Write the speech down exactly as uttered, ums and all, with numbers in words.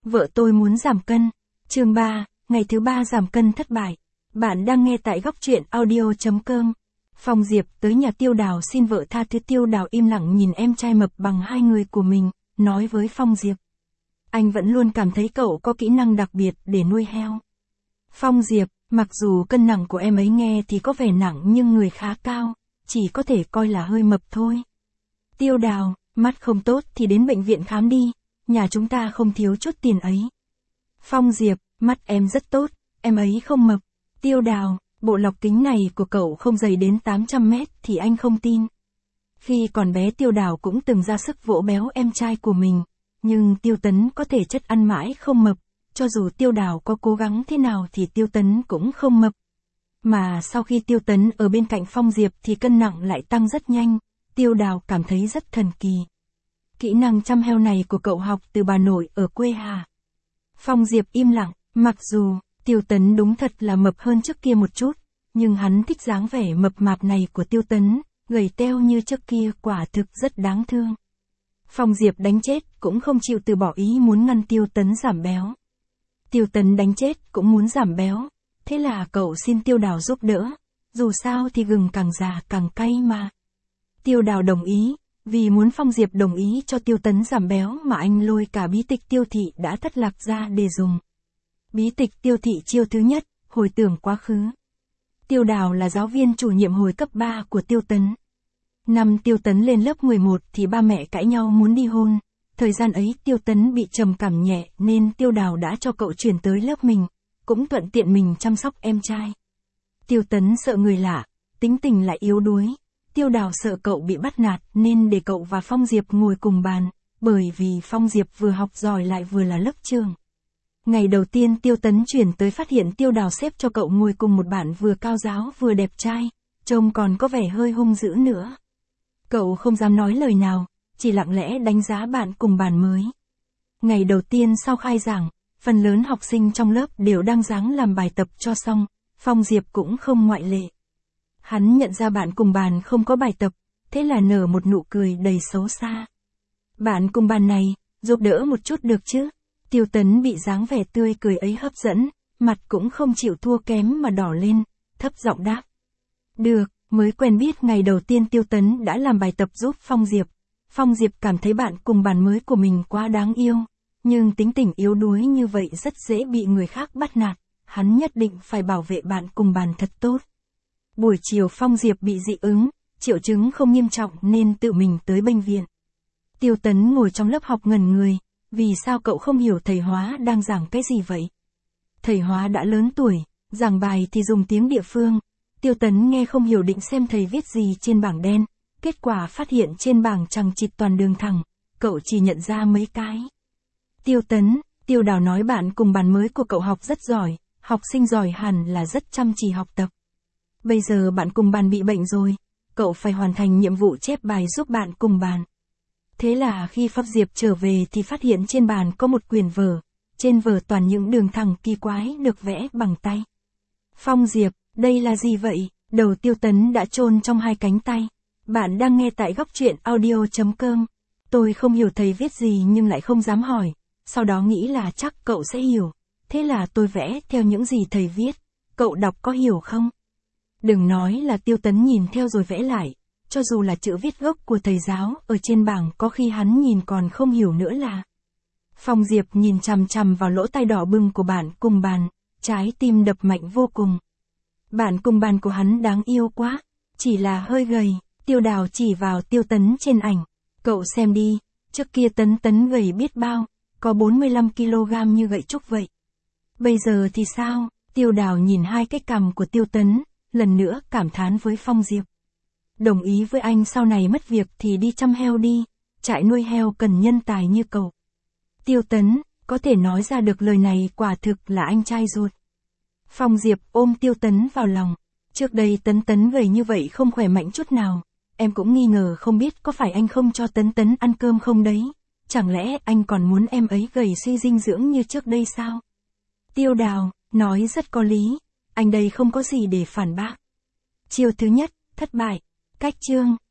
Vợ tôi muốn giảm cân. Chương ba, ngày thứ ba giảm cân thất bại. Bạn đang nghe tại góc truyện audio chấm com. Phong Diệp tới nhà Tiêu Đào xin vợ tha thứ. Tiêu Đào im lặng nhìn em trai mập bằng hai người của mình, nói với Phong Diệp. Anh vẫn luôn cảm thấy cậu có kỹ năng đặc biệt để nuôi heo. Phong Diệp, mặc dù cân nặng của em ấy nghe thì có vẻ nặng nhưng người khá cao, chỉ có thể coi là hơi mập thôi. Tiêu Đào, mắt không tốt thì đến bệnh viện khám đi, nhà chúng ta không thiếu chút tiền ấy. Phong Diệp, mắt em rất tốt, em ấy không mập. Tiêu Đào, bộ lọc kính này của cậu không dày đến tám trăm mét thì anh không tin. Khi còn bé Tiêu Đào cũng từng ra sức vỗ béo em trai của mình, nhưng Tiêu Tấn có thể chất ăn mãi không mập, cho dù Tiêu Đào có cố gắng thế nào thì Tiêu Tấn cũng không mập. Mà sau khi Tiêu Tấn ở bên cạnh Phong Diệp thì cân nặng lại tăng rất nhanh, Tiêu Đào cảm thấy rất thần kỳ. Kỹ năng chăm heo này của cậu học từ bà nội ở quê hà. Phong Diệp im lặng, mặc dù Tiêu Tấn đúng thật là mập hơn trước kia một chút, nhưng hắn thích dáng vẻ mập mạp này của Tiêu Tấn, gầy teo như trước kia quả thực rất đáng thương. Phong Diệp đánh chết cũng không chịu từ bỏ ý muốn ngăn Tiêu Tấn giảm béo. Tiêu Tấn đánh chết cũng muốn giảm béo, thế là cậu xin Tiêu Đào giúp đỡ, dù sao thì gừng càng già càng cay mà. Tiêu Đào đồng ý, vì muốn Phong Diệp đồng ý cho Tiêu Tấn giảm béo mà anh lôi cả bí tịch Tiêu Thị đã thất lạc ra để dùng. Bí tịch Tiêu Thị chiêu thứ nhất, hồi tưởng quá khứ. Tiêu Đào là giáo viên chủ nhiệm hồi cấp ba của Tiêu Tấn. Năm Tiêu Tấn lên lớp mười một thì ba mẹ cãi nhau muốn đi hôn. Thời gian ấy Tiêu Tấn bị trầm cảm nhẹ nên Tiêu Đào đã cho cậu chuyển tới lớp mình, cũng thuận tiện mình chăm sóc em trai. Tiêu Tấn sợ người lạ, tính tình lại yếu đuối. Tiêu Đào sợ cậu bị bắt nạt nên để cậu và Phong Diệp ngồi cùng bàn, bởi vì Phong Diệp vừa học giỏi lại vừa là lớp trưởng. Ngày đầu tiên Tiêu Tấn chuyển tới phát hiện Tiêu Đào xếp cho cậu ngồi cùng một bạn vừa cao giáo vừa đẹp trai, trông còn có vẻ hơi hung dữ nữa. Cậu không dám nói lời nào, chỉ lặng lẽ đánh giá bạn cùng bàn mới. Ngày đầu tiên sau khai giảng, phần lớn học sinh trong lớp đều đang ráng làm bài tập cho xong, Phong Diệp cũng không ngoại lệ. Hắn nhận ra bạn cùng bàn không có bài tập, thế là nở một nụ cười đầy xấu xa. Bạn cùng bàn này, giúp đỡ một chút được chứ? Tiêu Tấn bị dáng vẻ tươi cười ấy hấp dẫn, mặt cũng không chịu thua kém mà đỏ lên, thấp giọng đáp. Được, mới quen biết ngày đầu tiên Tiêu Tấn đã làm bài tập giúp Phong Diệp. Phong Diệp cảm thấy bạn cùng bàn mới của mình quá đáng yêu, nhưng tính tình yếu đuối như vậy rất dễ bị người khác bắt nạt, hắn nhất định phải bảo vệ bạn cùng bàn thật tốt. Buổi chiều Phong Diệp bị dị ứng, triệu chứng không nghiêm trọng nên tự mình tới bệnh viện. Tiêu Tấn ngồi trong lớp học ngẩn người, vì sao cậu không hiểu thầy Hóa đang giảng cái gì vậy? Thầy Hóa đã lớn tuổi, giảng bài thì dùng tiếng địa phương, Tiêu Tấn nghe không hiểu định xem thầy viết gì trên bảng đen, kết quả phát hiện trên bảng chằng chịt toàn đường thẳng, cậu chỉ nhận ra mấy cái. Tiêu Tấn, Tiêu Đào nói bạn cùng bàn mới của cậu học rất giỏi, học sinh giỏi hẳn là rất chăm chỉ học tập. Bây giờ bạn cùng bàn bị bệnh rồi, cậu phải hoàn thành nhiệm vụ chép bài giúp bạn cùng bàn. Thế là khi Phong Diệp trở về thì phát hiện trên bàn có một quyển vở, trên vở toàn những đường thẳng kỳ quái được vẽ bằng tay. Phong Diệp, đây là gì vậy? Đầu Tiêu Tấn đã chôn trong hai cánh tay. Bạn đang nghe tại góc truyện audio chấm com. Tôi không hiểu thầy viết gì nhưng lại không dám hỏi, sau đó nghĩ là chắc cậu sẽ hiểu. Thế là tôi vẽ theo những gì thầy viết, cậu đọc có hiểu không? Đừng nói là Tiêu Tấn nhìn theo rồi vẽ lại, cho dù là chữ viết gốc của thầy giáo ở trên bảng có khi hắn nhìn còn không hiểu nữa là. Phong Diệp nhìn chằm chằm vào lỗ tai đỏ bừng của bạn cùng bàn, trái tim đập mạnh vô cùng. Bạn cùng bàn của hắn đáng yêu quá, chỉ là hơi gầy. Tiêu Đào chỉ vào Tiêu Tấn trên ảnh. Cậu xem đi, trước kia Tấn Tấn gầy biết bao, có bốn mươi lăm ki lô gam như gậy trúc vậy. Bây giờ thì sao? Tiêu Đào nhìn hai cái cằm của Tiêu Tấn, lần nữa cảm thán với Phong Diệp. Đồng ý với anh sau này mất việc thì đi chăm heo đi, trại nuôi heo cần nhân tài như cậu. Tiêu Tấn, có thể nói ra được lời này quả thực là anh trai ruột. Phong Diệp ôm Tiêu Tấn vào lòng. Trước đây Tấn Tấn gầy như vậy không khỏe mạnh chút nào. Em cũng nghi ngờ không biết có phải anh không cho Tấn Tấn ăn cơm không đấy. Chẳng lẽ anh còn muốn em ấy gầy suy dinh dưỡng như trước đây sao? Tiêu Đào, nói rất có lý. Anh đây không có gì để phản bác. Chiêu thứ nhất, thất bại. Cách chương.